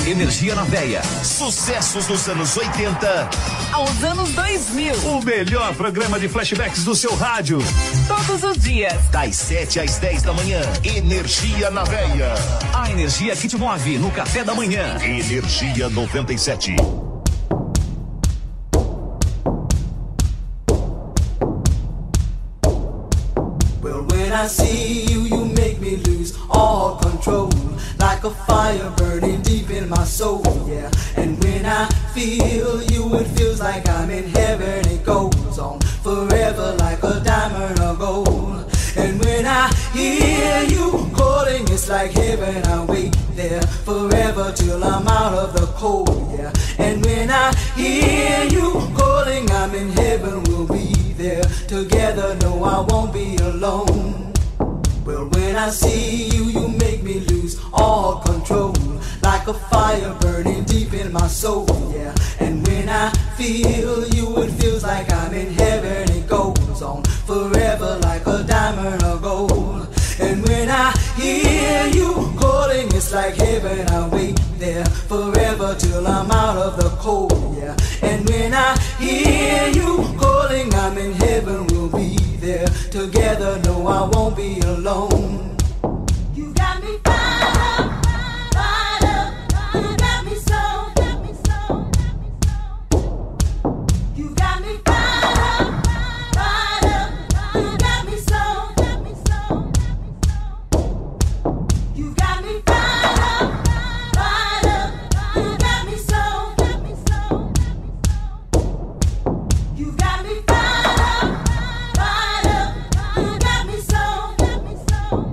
Energia na Veia. Sucessos dos anos 80 aos anos 2000. O melhor programa de flashbacks do seu rádio. Todos os dias. Das 7 às 10 da manhã. Energia na Veia. A energia que te move no café da manhã. Energia 97. Well, when I see you, you make me lose all control. Like a fire burning deep in my soul, yeah. And when I feel you, it feels like I'm in heaven. It goes on forever like a diamond or gold. And when I hear you calling, it's like heaven. I wait there forever till I'm out of the cold, yeah. And when I hear you calling, I'm in heaven. We'll be there together. No, I won't be alone. Well, when I see you, you make me lose all control. Like a fire burning deep in my soul, yeah. And when I feel you, it feels like I'm in heaven. It goes on forever like a diamond or gold. And when I hear you calling, it's like heaven. I wait there forever till I'm out of the cold, yeah. And when I hear you calling, I'm in heaven. We'll be there together. No, I won't be alone. You got me fired up, fired up. You got me so, got me so, got me so. You got me fired up, fired up. You got me so, got me so, got me so. You got me fired up, fired up. You got me so, got me so, got me so. You got me fired up, fired up. You got me so, got me so.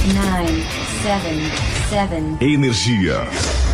977. Energia.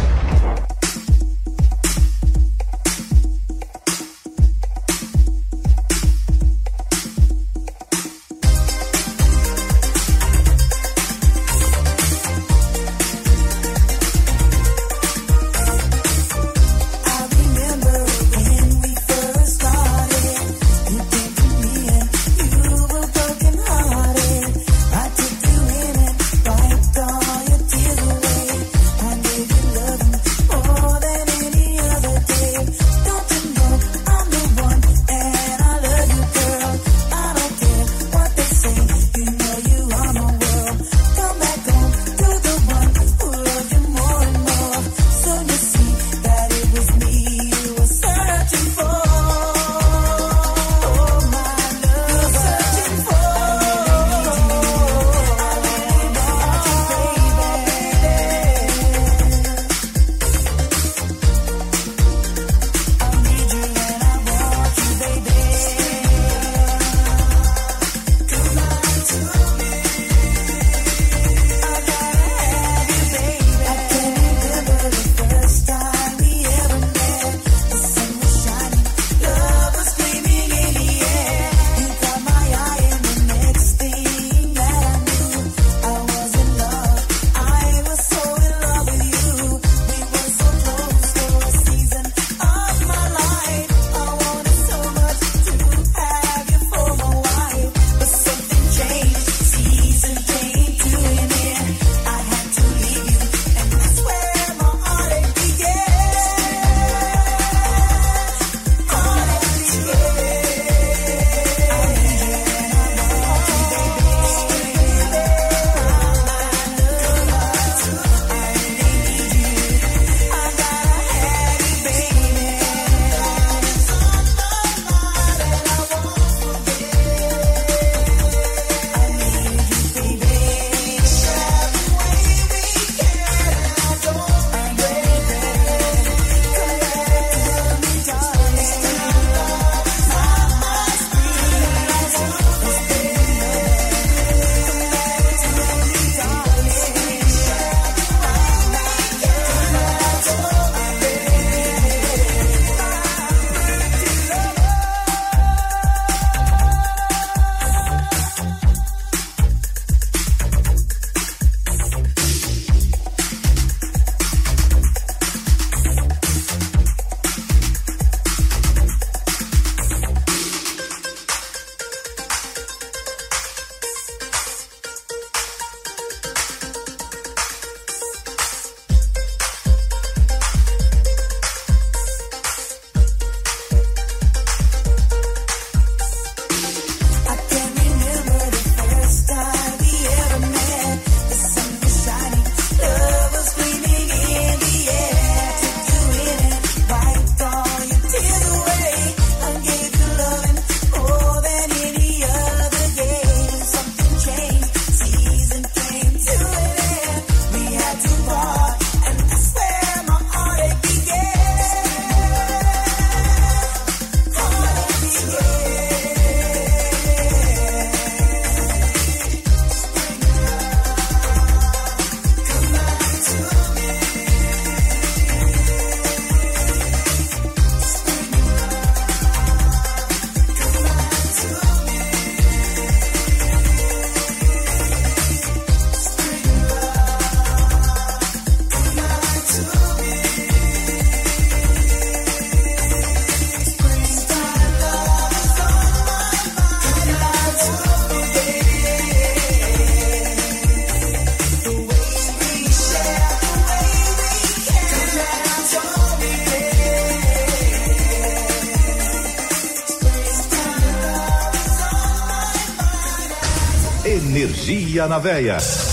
Energia na Veia.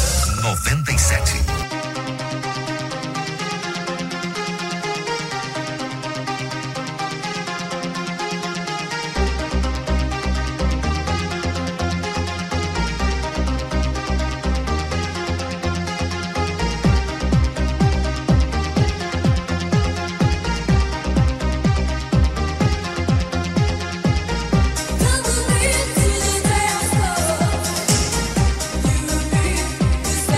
97. Stay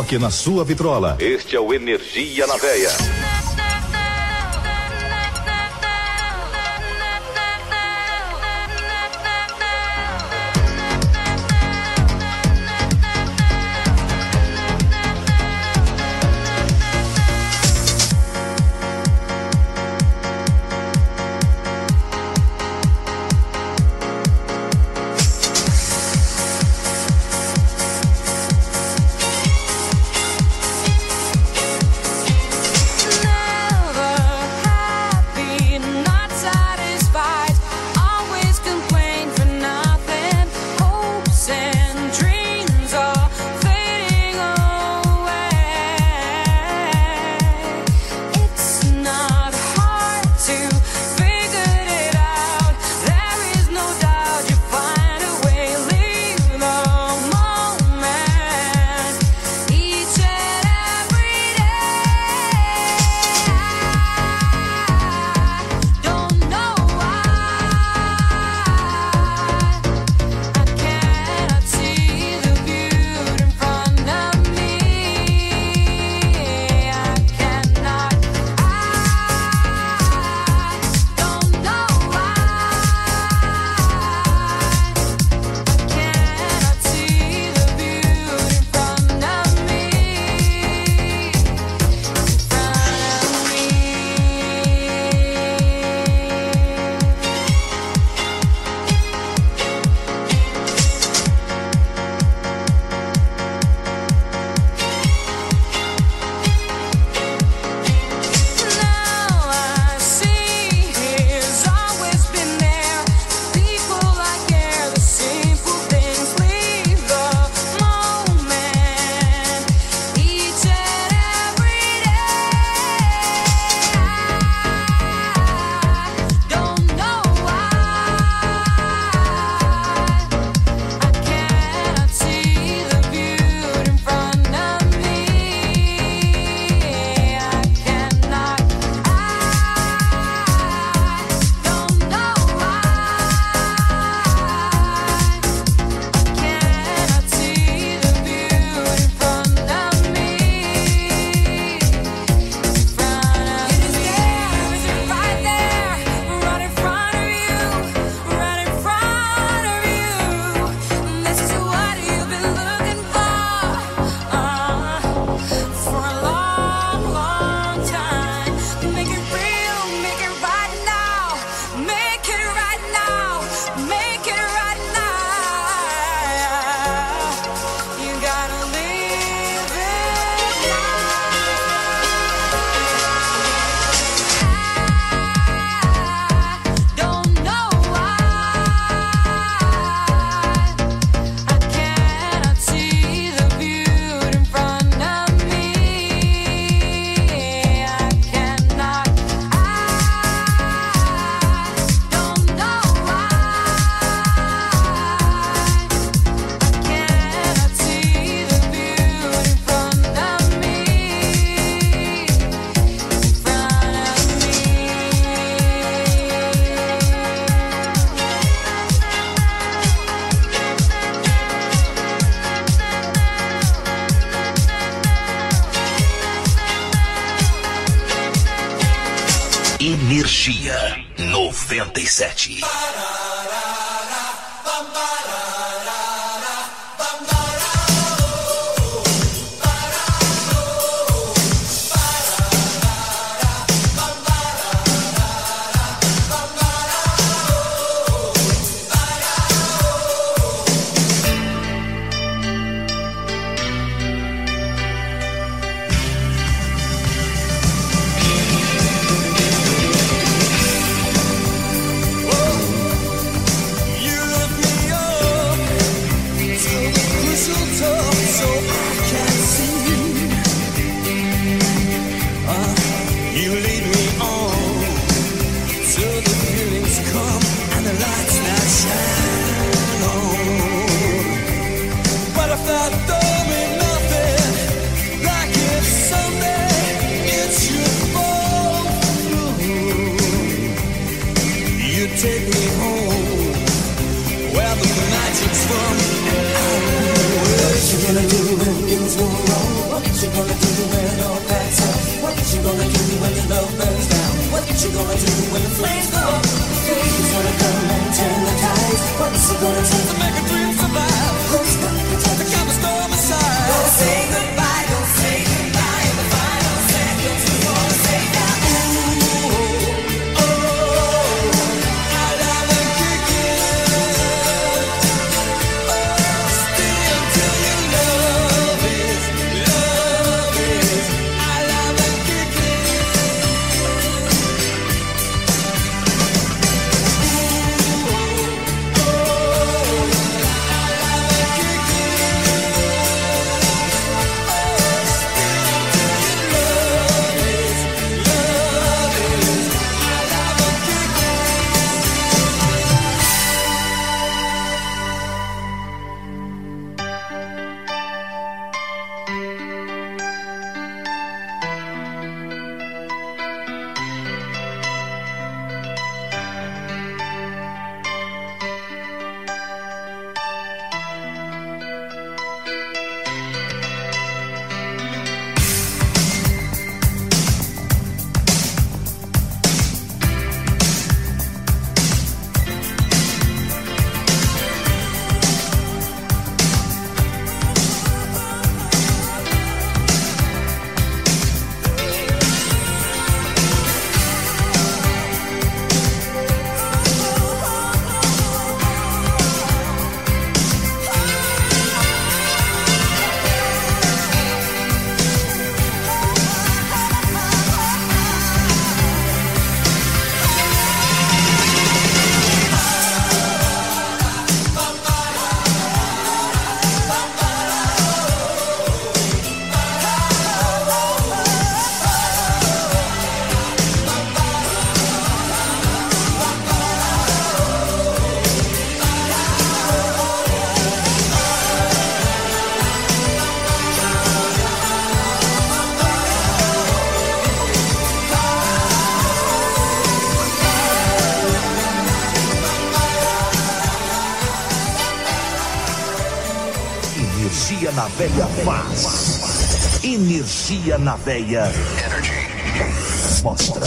toque na sua vitrola. Este é o Energia na Veia. Energia 97. Take me home where the magic's from. What you gonna do when things go wrong? she gonna do when the flames go up? Who's gonna come and turn the tides? What's it gonna take to make a dream survive? Who's gonna protect the kind of storm aside? Don't say goodbye, don't say goodbye. In the final seconds, we're gonna say now. Energia na veia faz. Energia na veia. Energy. Mostra.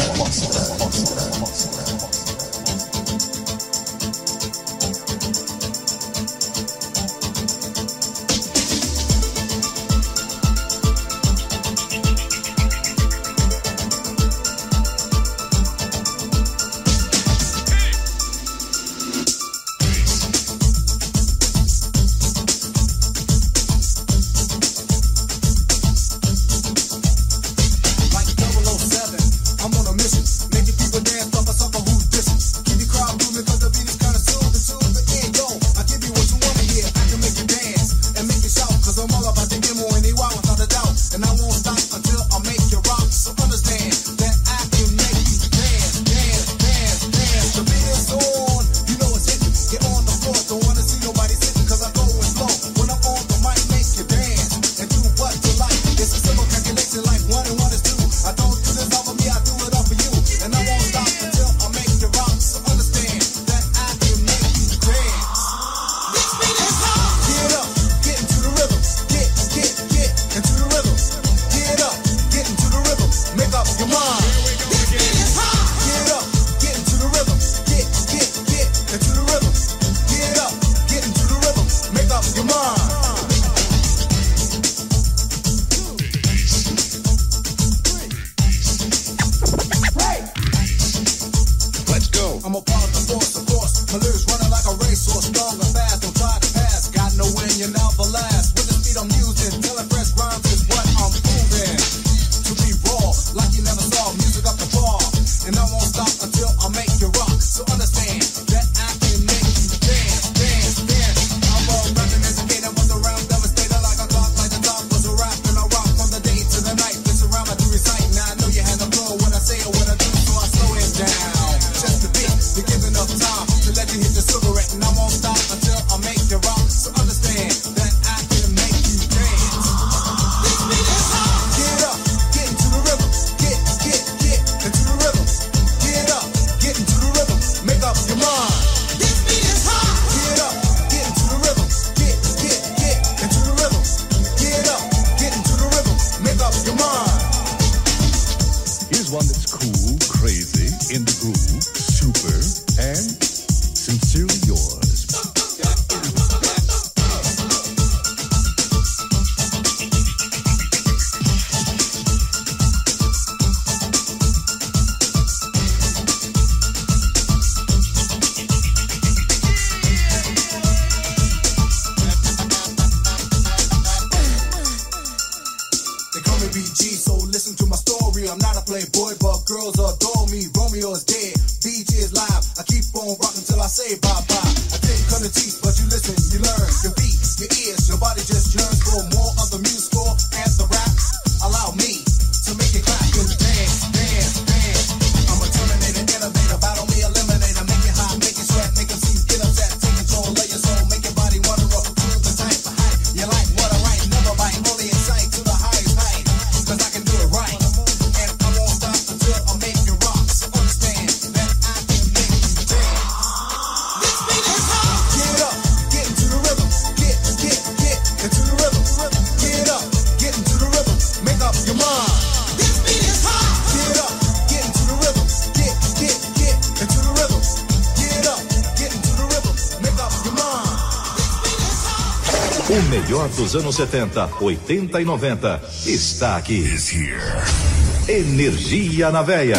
super, and sincerely yours. I'm not a playboy, but girls adore me. Romeo is dead, BG is live. I keep on rocking till I say bye-bye. I didn't come to teach, but you listen, you learn. Your feet, your ears, your body just yearns for more of the musical and the raps. Allow me to make it clap and dance, dance, dance. I'm a terminator, innovator, battle me, eliminator. Make it hot, make it sweat, make them see, get upset. Take control of your soul, make your body wander up to the type of height. You like what I write, never bite, only in sight to the highest height. Cause I can do it right. O melhor dos anos 70, 80 e 90 está aqui. Energia na Veia.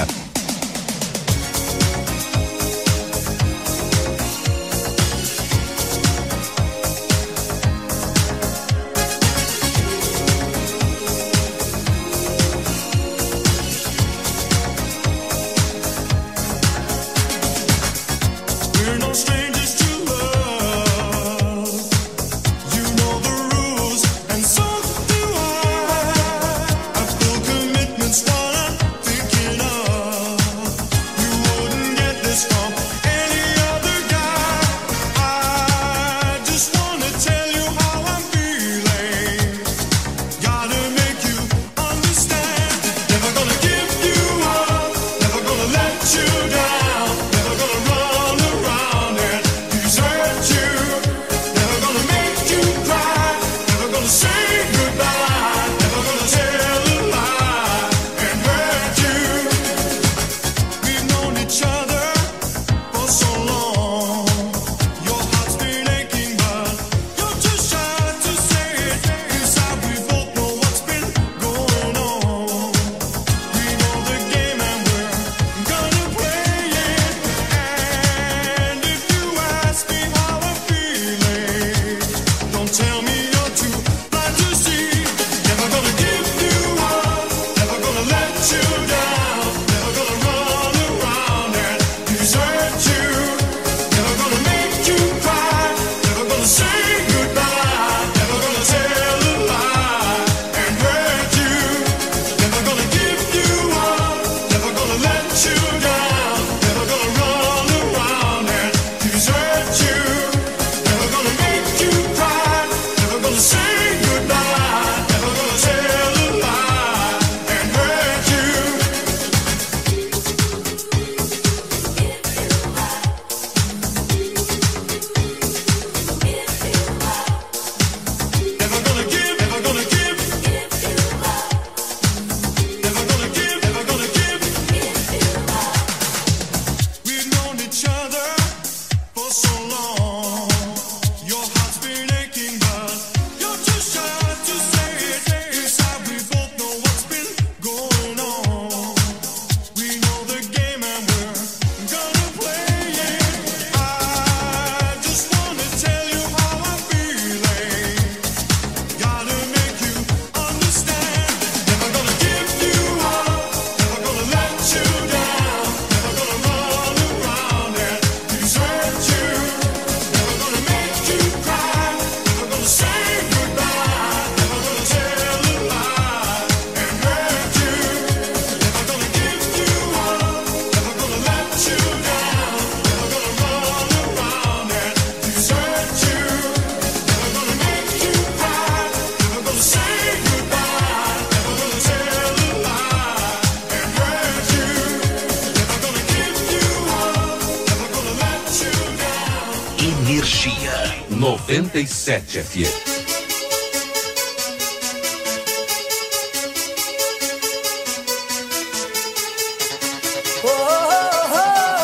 Energia 97 FM. Oh, oh, oh.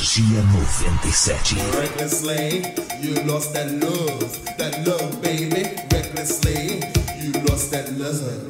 Energia 97. Recklessly, you lost that love, baby. Recklessly, you lost that love.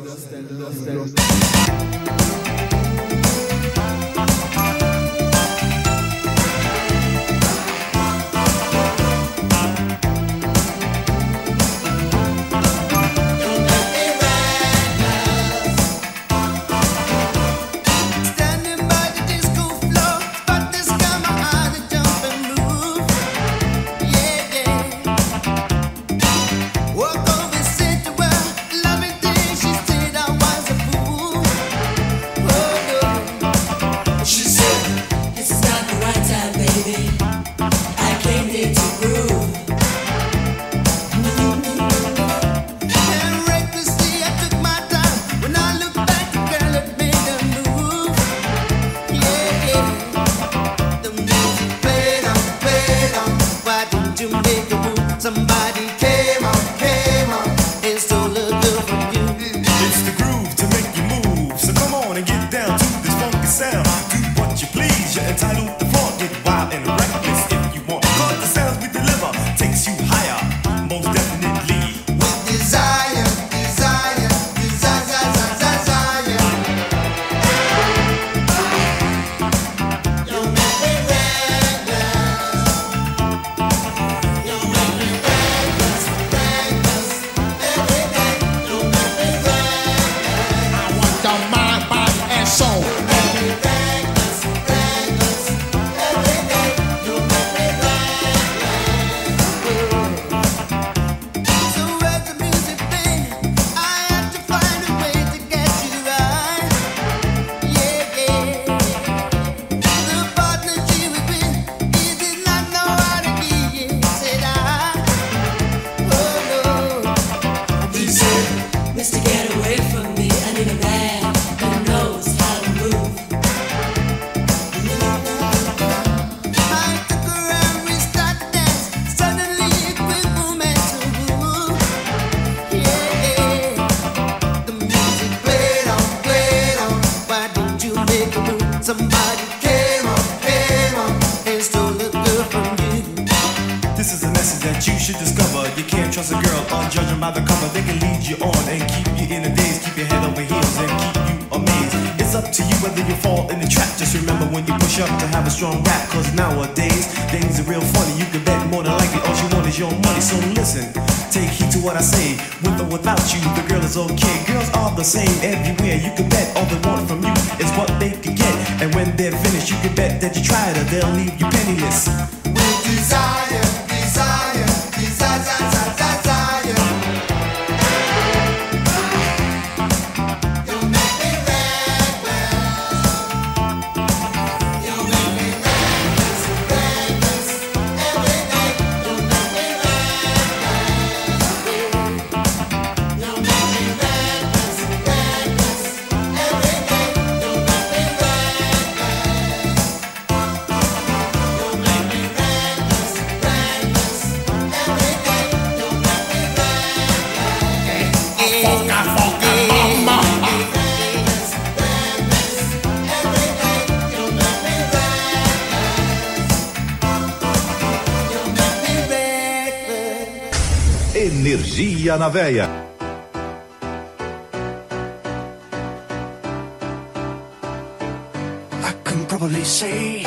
Energia na veia. I can probably say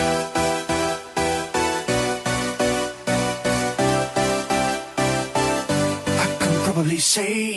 say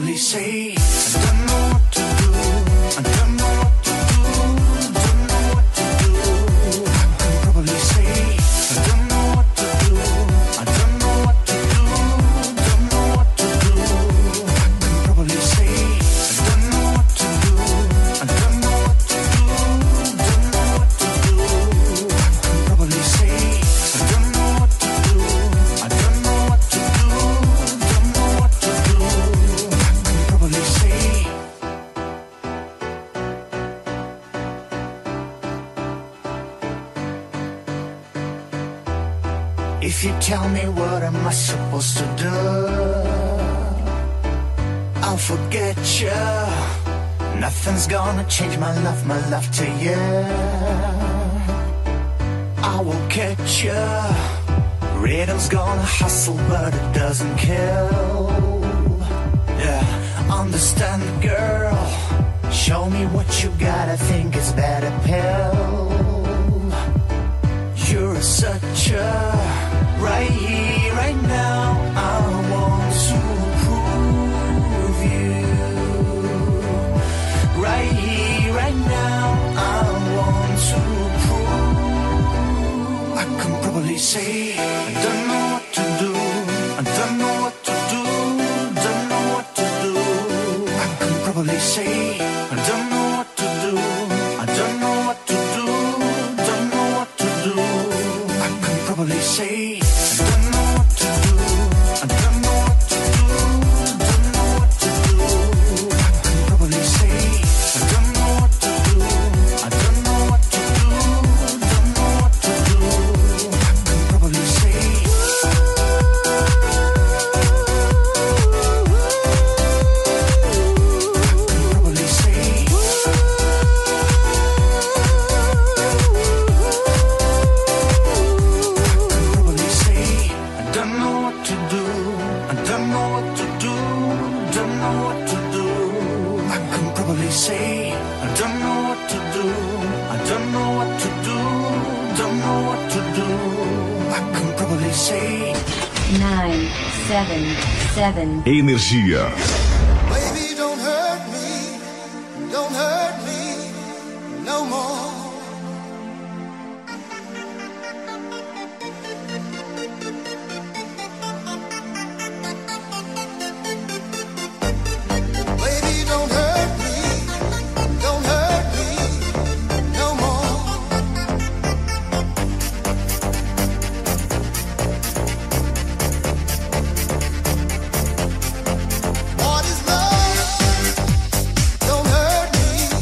probably say I don't know what to do. I don't know what to do. Don't know what to do. I can probably say I don't know what to do. I don't know what to do. Don't know what to do. I can probably say I don't know what to do. I don't know what to do. Don't know what to do. I can probably say I don't know what to do. I don't know what to do. Don't know what to do. I can probably say. If you tell me what am I supposed to do, I'll forget you. Nothing's gonna change my love to you. I will catch you. Rhythm's gonna hustle but it doesn't kill. Yeah, understand girl. Show me what you got, I think it's better pill. You're such a right here, right now, I want to prove you. Right here, right now, I want to prove. I can probably say I don't know what to do. I don't know what to do. Don't know what to do. I can probably say I don't know what to do. I don't know what to do. Don't know what to do. I can probably say I don't know what to do. I don't know what to do. Don't know what to do. I can probably say I don't know what to do. I don't know what to do. Don't know what to do. I can probably say. Say I don't know what to do. I don't know what to do. Don't know what to do. I can probably say 9, 7, 7. Energia. Baby, don't hurt me. Don't hurt me no more. Baby, don't hurt me. Don't hurt me no more. What is love? Don't hurt me.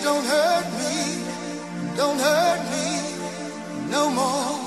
don't hurt me, don't hurt me no more.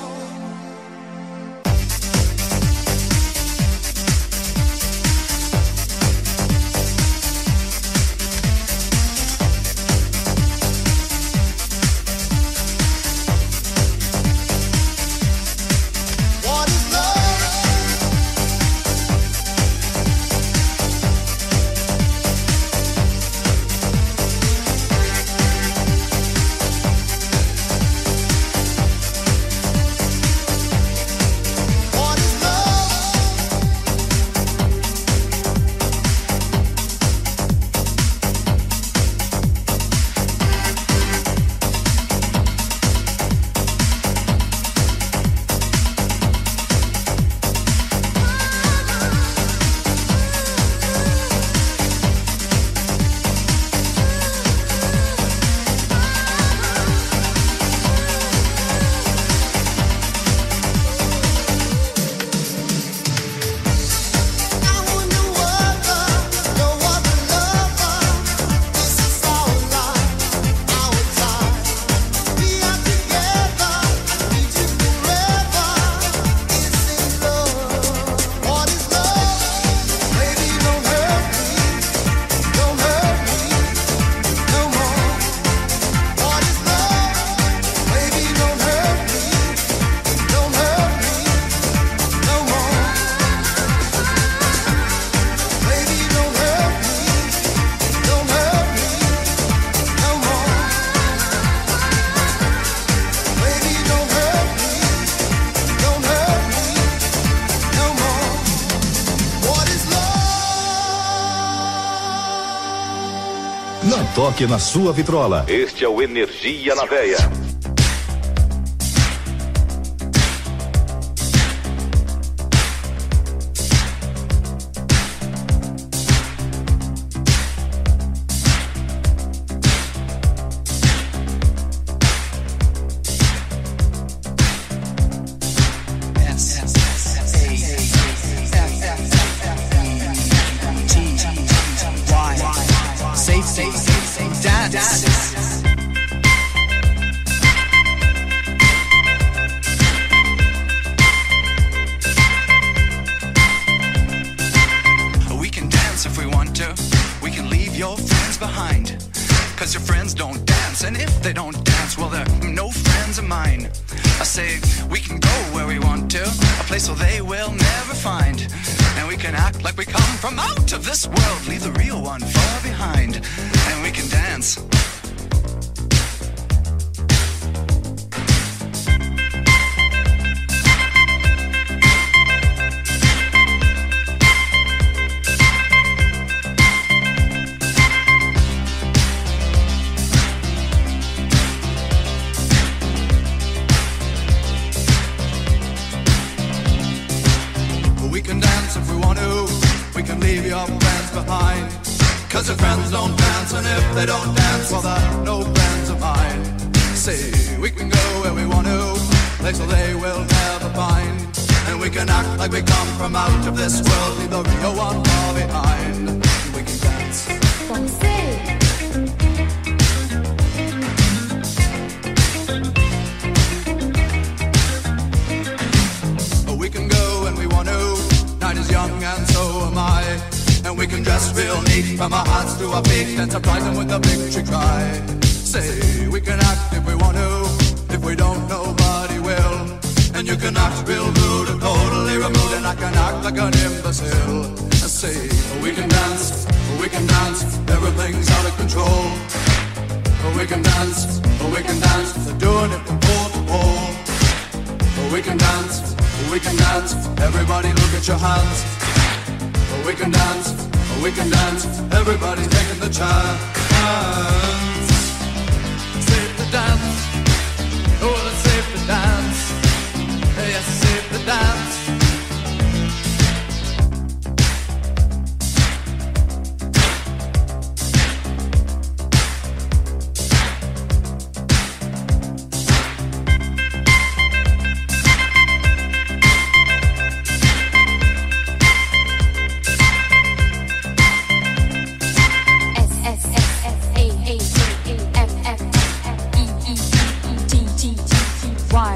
Não toque na sua vitrola. Este é o Energia na Veia.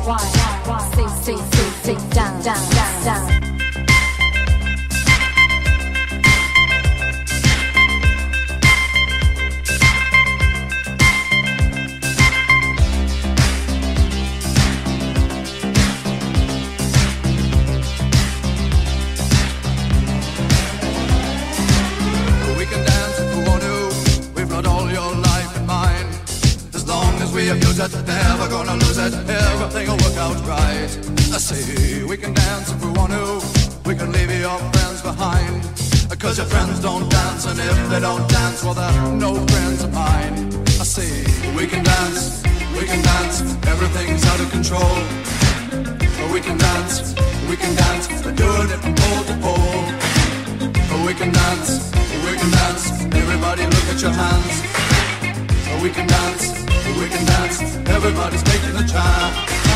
Sit down, down, down, down. We abuse it, never gonna lose it, everything will work out right. I say we can dance if we want to, we can leave your friends behind, cause your friends don't dance, and if they don't dance, well they're no friends of mine. I say we can dance, everything's out of control. We can dance, doing it from pole to pole. We can dance, everybody look at your hands. We can dance, everybody's taking a chance.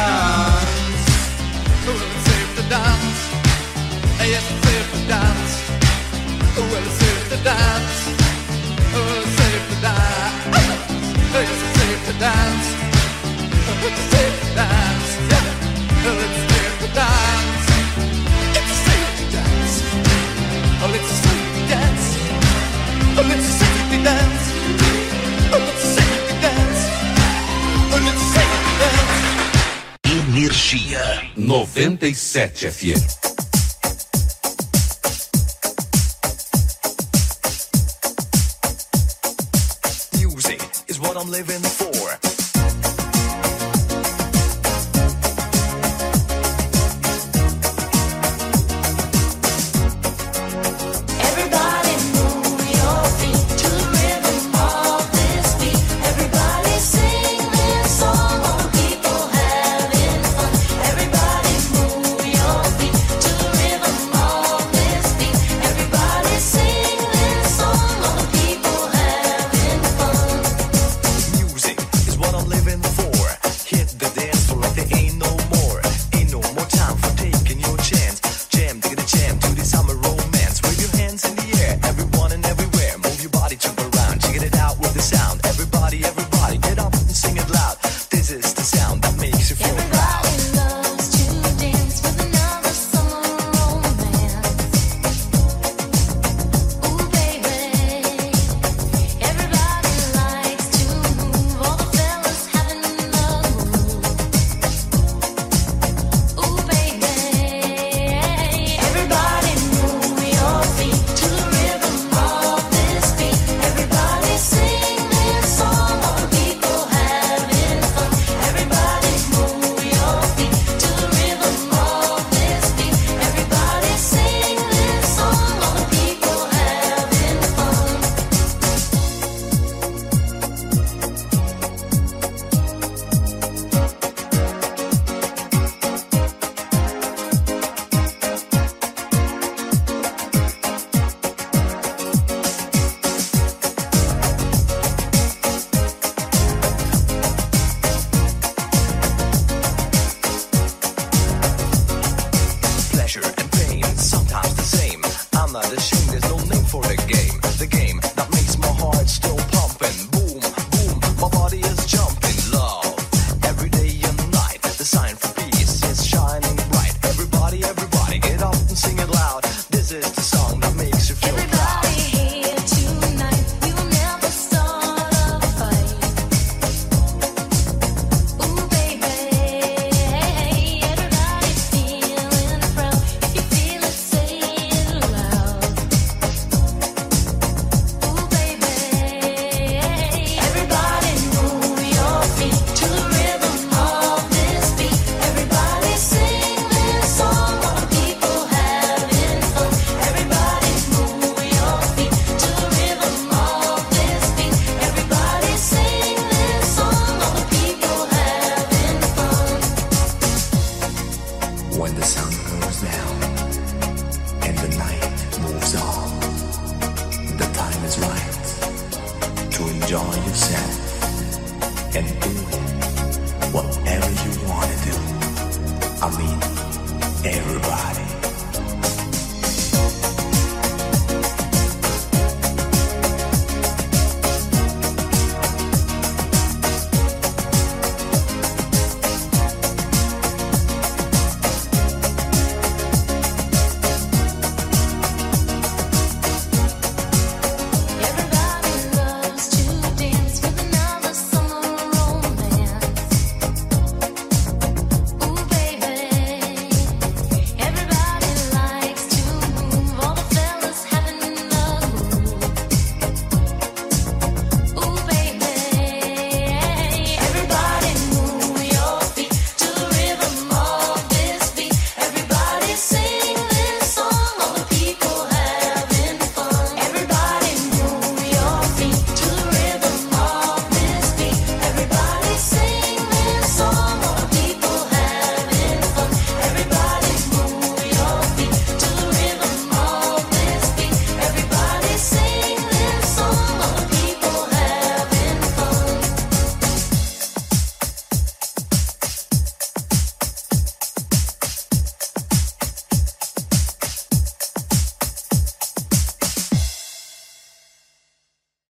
Well, it's safe to dance. Yes, it's safe to dance. Well, it's safe to dance. Oh, it's safe to dance. Yes, it's safe to dance. It's safe to dance. Yeah. Well, it's safe to dance. It's safe to dance. Oh, it's safe to dance. Oh, it's safe to dance. Energia 97 FM. Music is what I'm living for. Everybody everywhere, move your body, jump around, check it out with the sound. Everybody everywhere.